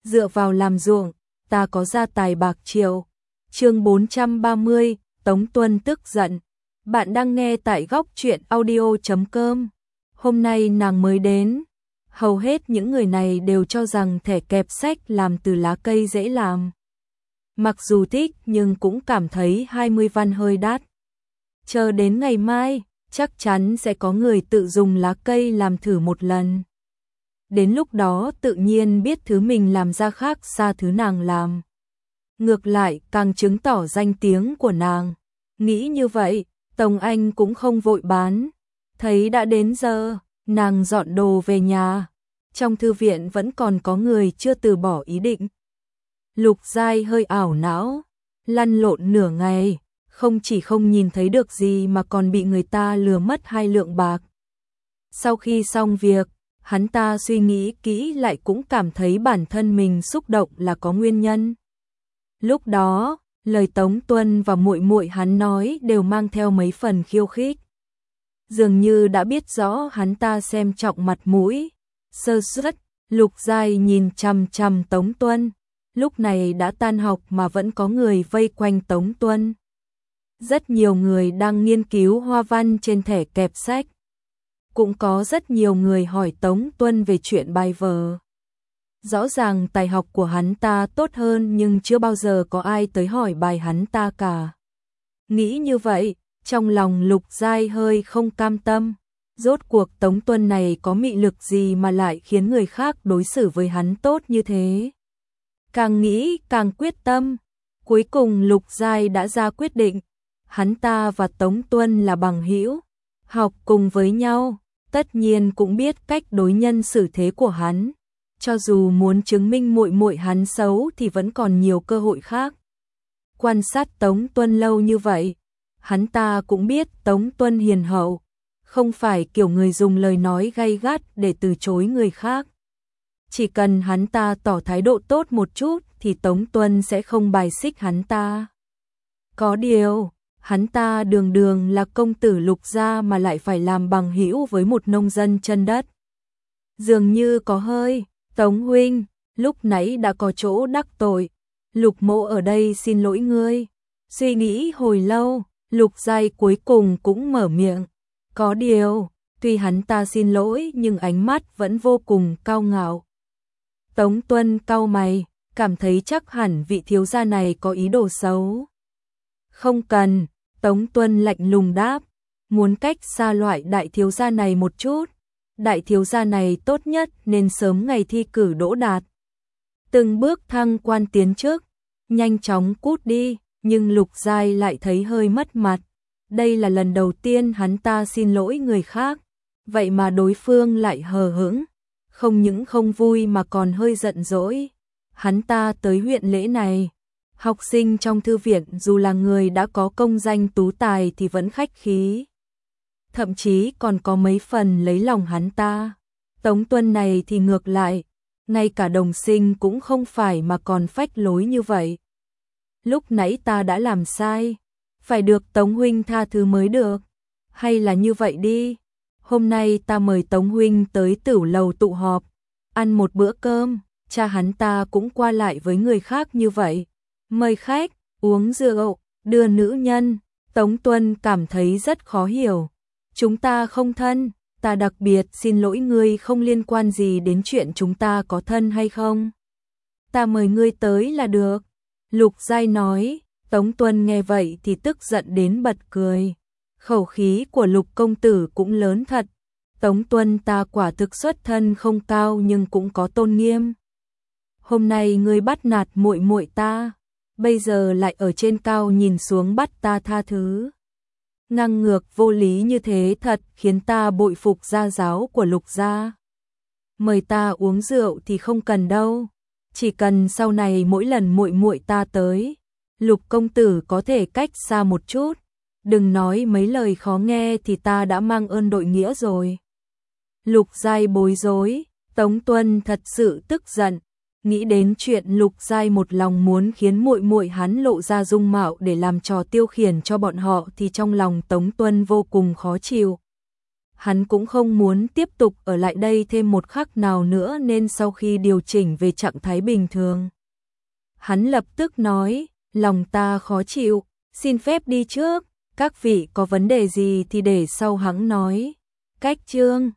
dựa vào làm ruộng, ta có gia tài bạc triệu. Chương 430, Tống Tuân tức giận. Bạn đang nghe tại góc truyện audio.com. Hôm nay nàng mới đến. Hầu hết những người này đều cho rằng thẻ kẹp sách làm từ lá cây dễ làm. Mặc dù thích nhưng cũng cảm thấy 20 văn hơi đắt. Chờ đến ngày mai, chắc chắn sẽ có người tự dùng lá cây làm thử một lần. Đến lúc đó tự nhiên biết thứ mình làm ra khác xa thứ nàng làm. Ngược lại càng chứng tỏ danh tiếng của nàng. Nghĩ như vậy, Tống Anh cũng không vội bán. Thấy đã đến giờ, nàng dọn đồ về nhà. Trong thư viện vẫn còn có người chưa từ bỏ ý định. Lục Giai hơi ảo não, lăn lộn nửa ngày, không chỉ không nhìn thấy được gì mà còn bị người ta lừa mất 2 lượng bạc. Sau khi xong việc, hắn ta suy nghĩ kỹ lại cũng cảm thấy bản thân mình xúc động là có nguyên nhân. Lúc đó, lời Tống Tuân và muội muội hắn nói đều mang theo mấy phần khiêu khích. Dường như đã biết rõ hắn ta xem trọng mặt mũi. Sơ suất, Lục Giai nhìn chằm chằm Tống Tuân. Lúc này đã tan học mà vẫn có người vây quanh Tống Tuân. Rất nhiều người đang nghiên cứu hoa văn trên thẻ kẹp sách. Cũng có rất nhiều người hỏi Tống Tuân về chuyện bài vở. Rõ ràng tài học của hắn ta tốt hơn nhưng chưa bao giờ có ai tới hỏi bài hắn ta cả. Nghĩ như vậy, trong lòng Lục Giai hơi không cam tâm. Rốt cuộc Tống Tuân này có mị lực gì mà lại khiến người khác đối xử với hắn tốt như thế. Càng nghĩ càng quyết tâm. Cuối cùng Lục Giai đã ra quyết định. Hắn ta và Tống Tuân là bằng hữu, học cùng với nhau, tất nhiên cũng biết cách đối nhân xử thế của hắn. Cho dù muốn chứng minh muội muội hắn xấu thì vẫn còn nhiều cơ hội khác. Quan sát Tống Tuân lâu như vậy, hắn ta cũng biết Tống Tuân hiền hậu, không phải kiểu người dùng lời nói gay gắt để từ chối người khác. Chỉ cần hắn ta tỏ thái độ tốt một chút thì Tống Tuân sẽ không bài xích hắn ta. Có điều, hắn ta đường đường là công tử Lục gia mà lại phải làm bằng hữu với một nông dân chân đất. Dường như có hơi. Tống huynh, lúc nãy đã có chỗ đắc tội. Lục mỗ ở đây xin lỗi ngươi. Suy nghĩ hồi lâu, Lục Giai cuối cùng cũng mở miệng. Có điều, tuy hắn ta xin lỗi nhưng ánh mắt vẫn vô cùng cao ngạo. Tống Tuân cau mày, cảm thấy chắc hẳn vị thiếu gia này có ý đồ xấu. Không cần, Tống Tuân lạnh lùng đáp, muốn cách xa loại đại thiếu gia này một chút. Đại thiếu gia này tốt nhất nên sớm ngày thi cử đỗ đạt. Từng bước thăng quan tiến chức, nhanh chóng cút đi, nhưng Lục Giai lại thấy hơi mất mặt. Đây là lần đầu tiên hắn ta xin lỗi người khác, vậy mà đối phương lại hờ hững, không những không vui mà còn hơi giận dỗi. Hắn ta tới huyện lễ này, học sinh trong thư viện dù là người đã có công danh tú tài thì vẫn khách khí. Thậm chí còn có mấy phần lấy lòng hắn ta. Tống Tuân này thì ngược lại, ngay cả đồng sinh cũng không phải mà còn phách lối như vậy. Lúc nãy ta đã làm sai, phải được Tống huynh tha thứ mới được. Hay là như vậy đi, hôm nay ta mời Tống huynh tới Tửu lầu tụ họp, ăn một bữa cơm. Cha hắn ta cũng qua lại với người khác như vậy, mời khách, uống rượu, đưa nữ nhân. Tống Tuân cảm thấy rất khó hiểu. Chúng ta không thân, ta đặc biệt xin lỗi ngươi, không liên quan gì đến chuyện chúng ta có thân hay không. Ta mời ngươi tới là được. Lục Giai nói. Tống Tuân nghe vậy thì tức giận đến bật cười. Khẩu khí của Lục công tử cũng lớn thật. Tống Tuân ta quả thực xuất thân không cao nhưng cũng có tôn nghiêm. Hôm nay ngươi bắt nạt muội muội ta, bây giờ lại ở trên cao nhìn xuống bắt ta tha thứ. Ngang ngược vô lý như thế thật khiến ta bội phục gia giáo của Lục gia. Mời ta uống rượu thì không cần đâu, chỉ cần sau này mỗi lần muội muội ta tới, Lục công tử có thể cách xa một chút, đừng nói mấy lời khó nghe thì ta đã mang ơn đội nghĩa rồi. Lục Giai bối rối, Tống Tuân thật sự tức giận. Nghĩ đến chuyện Lục Giai một lòng muốn khiến muội muội hắn lộ ra dung mạo để làm trò tiêu khiển cho bọn họ thì trong lòng Tống Tuân vô cùng khó chịu. hắn cũng không muốn tiếp tục ở lại đây thêm một khắc nào nữa nên sau khi điều chỉnh về trạng thái bình thường, hắn lập tức nói, lòng ta khó chịu, xin phép đi trước, các vị có vấn đề gì thì để sau hắn nói. Cách chương